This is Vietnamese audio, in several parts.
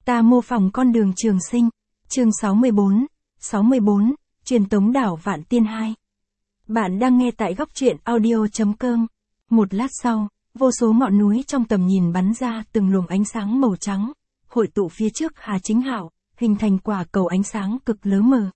Ta mô phỏng con đường trường sinh. Chương 64, truyền tống đảo Vạn Tiên 2. Bạn đang nghe tại góc truyện audio.com. Một lát sau, vô số ngọn núi trong tầm nhìn bắn ra từng luồng ánh sáng màu trắng, hội tụ phía trước Hà Chính Hạo, hình thành quả cầu ánh sáng cực lớn mờ.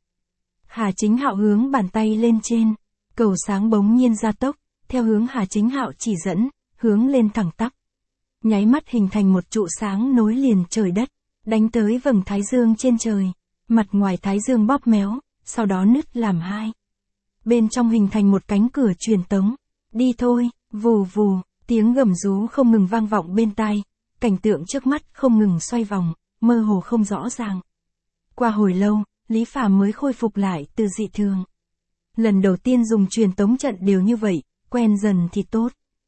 Hà Chính Hạo hướng bàn tay lên trên, cầu sáng bỗng nhiên gia tốc, theo hướng Hà Chính Hạo chỉ dẫn, hướng lên thẳng tắp. Nháy mắt hình thành một trụ sáng nối liền trời đất, đánh tới vầng thái dương trên trời, mặt ngoài thái dương bóp méo, sau đó nứt làm hai. Bên trong hình thành một cánh cửa truyền tống. Đi thôi, vù vù, tiếng gầm rú không ngừng vang vọng bên tai, cảnh tượng trước mắt không ngừng xoay vòng, mơ hồ không rõ ràng. Qua hồi lâu, Lý Phàm mới khôi phục lại từ dị thường. Lần đầu tiên dùng truyền tống trận đều như vậy, quen dần thì tốt.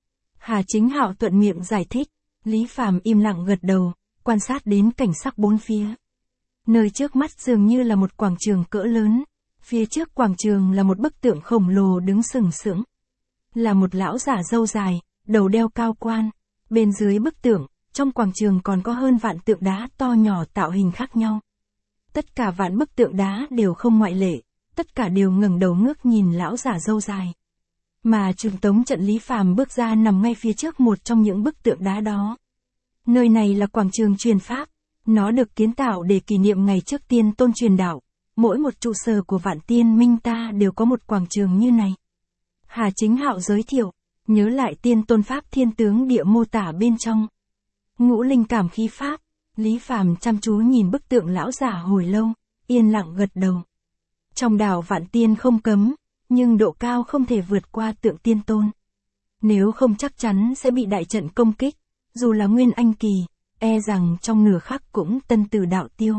Hà Chính Hạo thuận miệng giải thích, Lý Phàm im lặng gật đầu, quan sát đến cảnh sắc bốn phía. Nơi trước mắt dường như là một quảng trường cỡ lớn, phía trước quảng trường là một bức tượng khổng lồ đứng sừng sững. Là một lão giả râu dài, đầu đeo cao quan. Bên dưới bức tượng, trong quảng trường còn có hơn vạn tượng đá to nhỏ tạo hình khác nhau. Tất cả vạn bức tượng đá đều không ngoại lệ, tất cả đều ngẩng đầu ngước nhìn lão giả râu dài. Mà truyền tống trận Lý Phàm bước ra nằm ngay phía trước một trong những bức tượng đá đó. Nơi này là quảng trường truyền pháp, nó được kiến tạo để kỷ niệm ngày trước Tiên Tôn truyền đạo. Mỗi một trụ sở của Vạn Tiên Minh ta đều có một quảng trường như này. Hà Chính Hạo giới thiệu, nhớ lại Tiên Tôn Pháp Thiên Tướng Địa mô tả bên trong. Ngũ linh cảm khí pháp, Lý Phàm chăm chú nhìn bức tượng lão giả hồi lâu, yên lặng gật đầu. Trong đảo Vạn Tiên không cấm, nhưng độ cao không thể vượt qua tượng Tiên Tôn. Nếu không chắc chắn sẽ bị đại trận công kích, dù là Nguyên Anh kỳ, e rằng trong nửa khắc cũng tân tử đạo tiêu.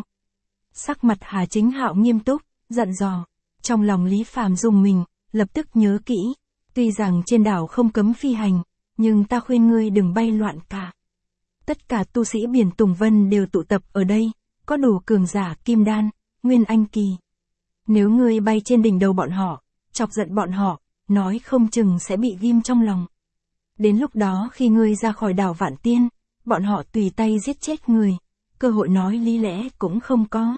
Sắc mặt Hà Chính Hạo nghiêm túc, dặn dò. Trong lòng Lý Phàm rùng mình, lập tức nhớ kỹ. Tuy rằng trên đảo không cấm phi hành, nhưng ta khuyên ngươi đừng bay loạn cả. Tất cả tu sĩ biển Tùng Vân đều tụ tập ở đây, có đủ cường giả kim đan, Nguyên Anh kỳ. Nếu ngươi bay trên đỉnh đầu bọn họ, chọc giận bọn họ, nói không chừng sẽ bị ghim trong lòng. Đến lúc đó khi ngươi ra khỏi đảo Vạn Tiên, bọn họ tùy tay giết chết người, cơ hội nói lý lẽ cũng không có.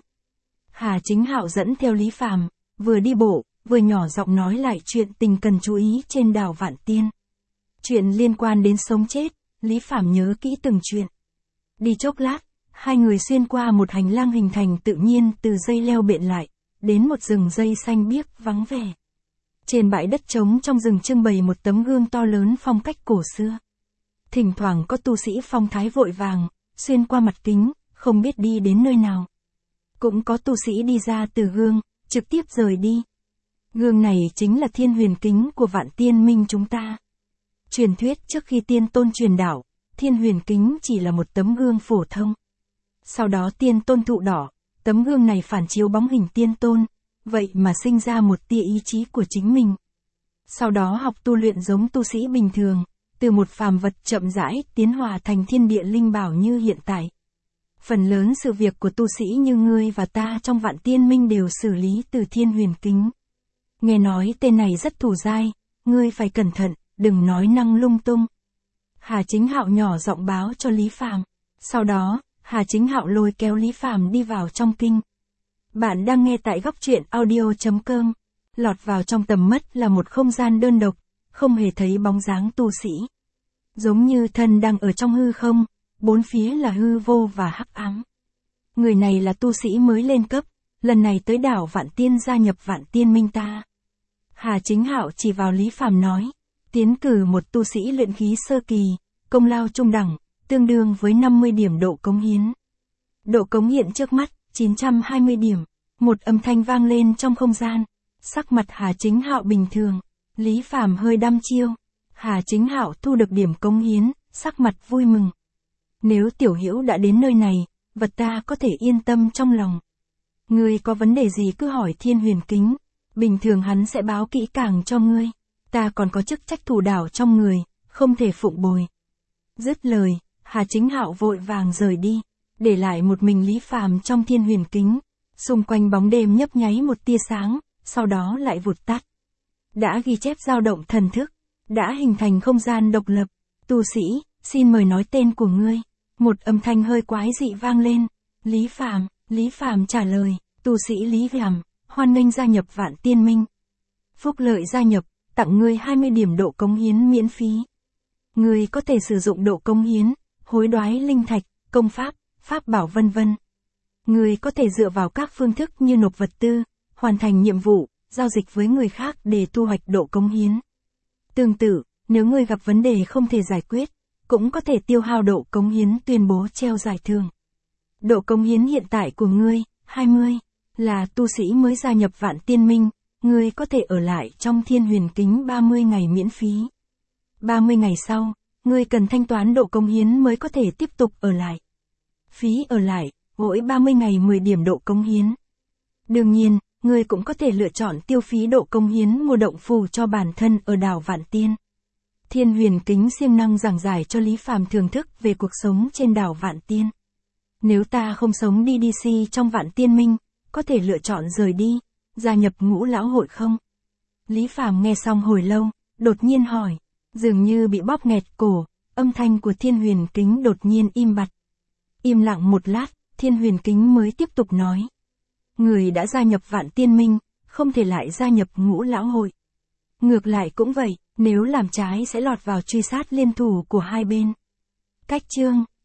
Hà Chính Hạo dẫn theo Lý Phàm, vừa đi bộ, vừa nhỏ giọng nói lại chuyện tình cần chú ý trên đảo Vạn Tiên. Chuyện liên quan đến sống chết, Lý Phàm nhớ kỹ từng chuyện. Đi chốc lát, hai người xuyên qua một hành lang hình thành tự nhiên từ dây leo bện lại, đến một rừng dây xanh biếc vắng vẻ. Trên bãi đất trống trong rừng trưng bày một tấm gương to lớn phong cách cổ xưa. Thỉnh thoảng có tu sĩ phong thái vội vàng, xuyên qua mặt kính, không biết đi đến nơi nào. Cũng có tu sĩ đi ra từ gương, trực tiếp rời đi. Gương này chính là Thiên Huyền Kính của Vạn Tiên Minh chúng ta. Truyền thuyết trước khi Tiên Tôn truyền đạo, Thiên Huyền Kính chỉ là một tấm gương phổ thông. Sau đó Tiên Tôn thụ đỏ, tấm gương này phản chiếu bóng hình Tiên Tôn, vậy mà sinh ra một tia ý chí của chính mình. Sau đó học tu luyện giống tu sĩ bình thường, từ một phàm vật chậm rãi tiến hóa thành thiên địa linh bảo như hiện tại. Phần lớn sự việc của tu sĩ như ngươi và ta trong Vạn Tiên Minh đều xử lý từ Thiên Huyền Kính. Nghe nói tên này rất thù dai, ngươi phải cẩn thận, đừng nói năng lung tung. Hà Chính Hạo nhỏ giọng báo cho Lý Phàm. Sau đó, Hà Chính Hạo lôi kéo Lý Phàm đi vào trong kinh. Bạn đang nghe tại góc truyện audio.com. Lọt vào trong tầm mắt là một không gian đơn độc, không hề thấy bóng dáng tu sĩ. Giống như thân đang ở trong hư không, bốn phía là hư vô và hắc ám. Người này là tu sĩ mới lên cấp, lần này tới đảo Vạn Tiên gia nhập Vạn Tiên Minh ta. Hà Chính Hạo chỉ vào Lý Phàm nói, tiến cử một tu sĩ luyện khí sơ kỳ, công lao trung đẳng, tương đương với 50 điểm độ cống hiến. Độ cống hiện trước mắt, 920 điểm. Một âm thanh vang lên trong không gian. Sắc mặt Hà Chính Hạo bình thường, Lý Phàm hơi đăm chiêu. Hà Chính Hạo thu được điểm cống hiến, sắc mặt vui mừng. Nếu Tiểu Hữu đã đến nơi này, vật ta có thể yên tâm trong lòng. Ngươi có vấn đề gì cứ hỏi Thiên Huyền Kính, bình thường hắn sẽ báo kỹ càng cho ngươi. Ta còn có chức trách thủ đảo trong người, không thể phụng bồi. Dứt lời, Hà Chính Hạo vội vàng rời đi, để lại một mình Lý Phàm trong Thiên Huyền Kính. Xung quanh bóng đêm nhấp nháy một tia sáng, sau đó lại vụt tắt. Đã ghi chép dao động thần thức, đã hình thành không gian độc lập. Tu sĩ, xin mời nói tên của ngươi. Một âm thanh hơi quái dị vang lên. Lý Phàm trả lời, tu sĩ Lý Phàm, hoan nghênh gia nhập Vạn Tiên Minh. Phúc lợi gia nhập, tặng ngươi 20 điểm độ cống hiến miễn phí. Ngươi có thể sử dụng độ cống hiến, hối đoái linh thạch, công pháp, pháp bảo vân vân. Ngươi có thể dựa vào các phương thức như nộp vật tư, hoàn thành nhiệm vụ, giao dịch với người khác để thu hoạch độ cống hiến. Tương tự, nếu ngươi gặp vấn đề không thể giải quyết, cũng có thể tiêu hao độ cống hiến tuyên bố treo giải thưởng. Độ cống hiến hiện tại của ngươi, 20, là tu sĩ mới gia nhập Vạn Tiên Minh, ngươi có thể ở lại trong Thiên Huyền Kính 30 ngày miễn phí. 30 ngày sau, ngươi cần thanh toán độ cống hiến mới có thể tiếp tục ở lại. Phí ở lại, mỗi 30 ngày 10 điểm độ cống hiến. Đương nhiên, ngươi cũng có thể lựa chọn tiêu phí độ cống hiến mua động phù cho bản thân ở đảo Vạn Tiên. Thiên Huyền Kính siêng năng giảng giải cho Lý Phàm thưởng thức về cuộc sống trên đảo Vạn Tiên. Nếu ta không sống DDC trong Vạn Tiên Minh, có thể lựa chọn rời đi, gia nhập Ngũ Lão hội không? Lý Phàm nghe xong hồi lâu, đột nhiên hỏi, dường như bị bóp nghẹt cổ, âm thanh của Thiên Huyền Kính đột nhiên im bặt. Im lặng một lát, Thiên Huyền Kính mới tiếp tục nói. Người đã gia nhập Vạn Tiên Minh, không thể lại gia nhập Ngũ Lão hội. Ngược lại cũng vậy, nếu làm trái sẽ lọt vào truy sát liên thủ của hai bên. Cách chương